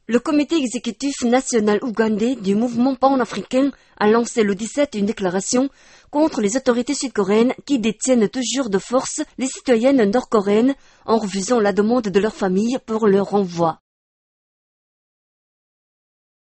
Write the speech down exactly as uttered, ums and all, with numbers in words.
Le comité exécutif national ougandais du mouvement pan-africain a lancé le dix-sept une déclaration contre les autorités sud-coréennes qui détiennent toujours de force les citoyennes nord-coréennes en refusant la demande de leur famille pour leur renvoi.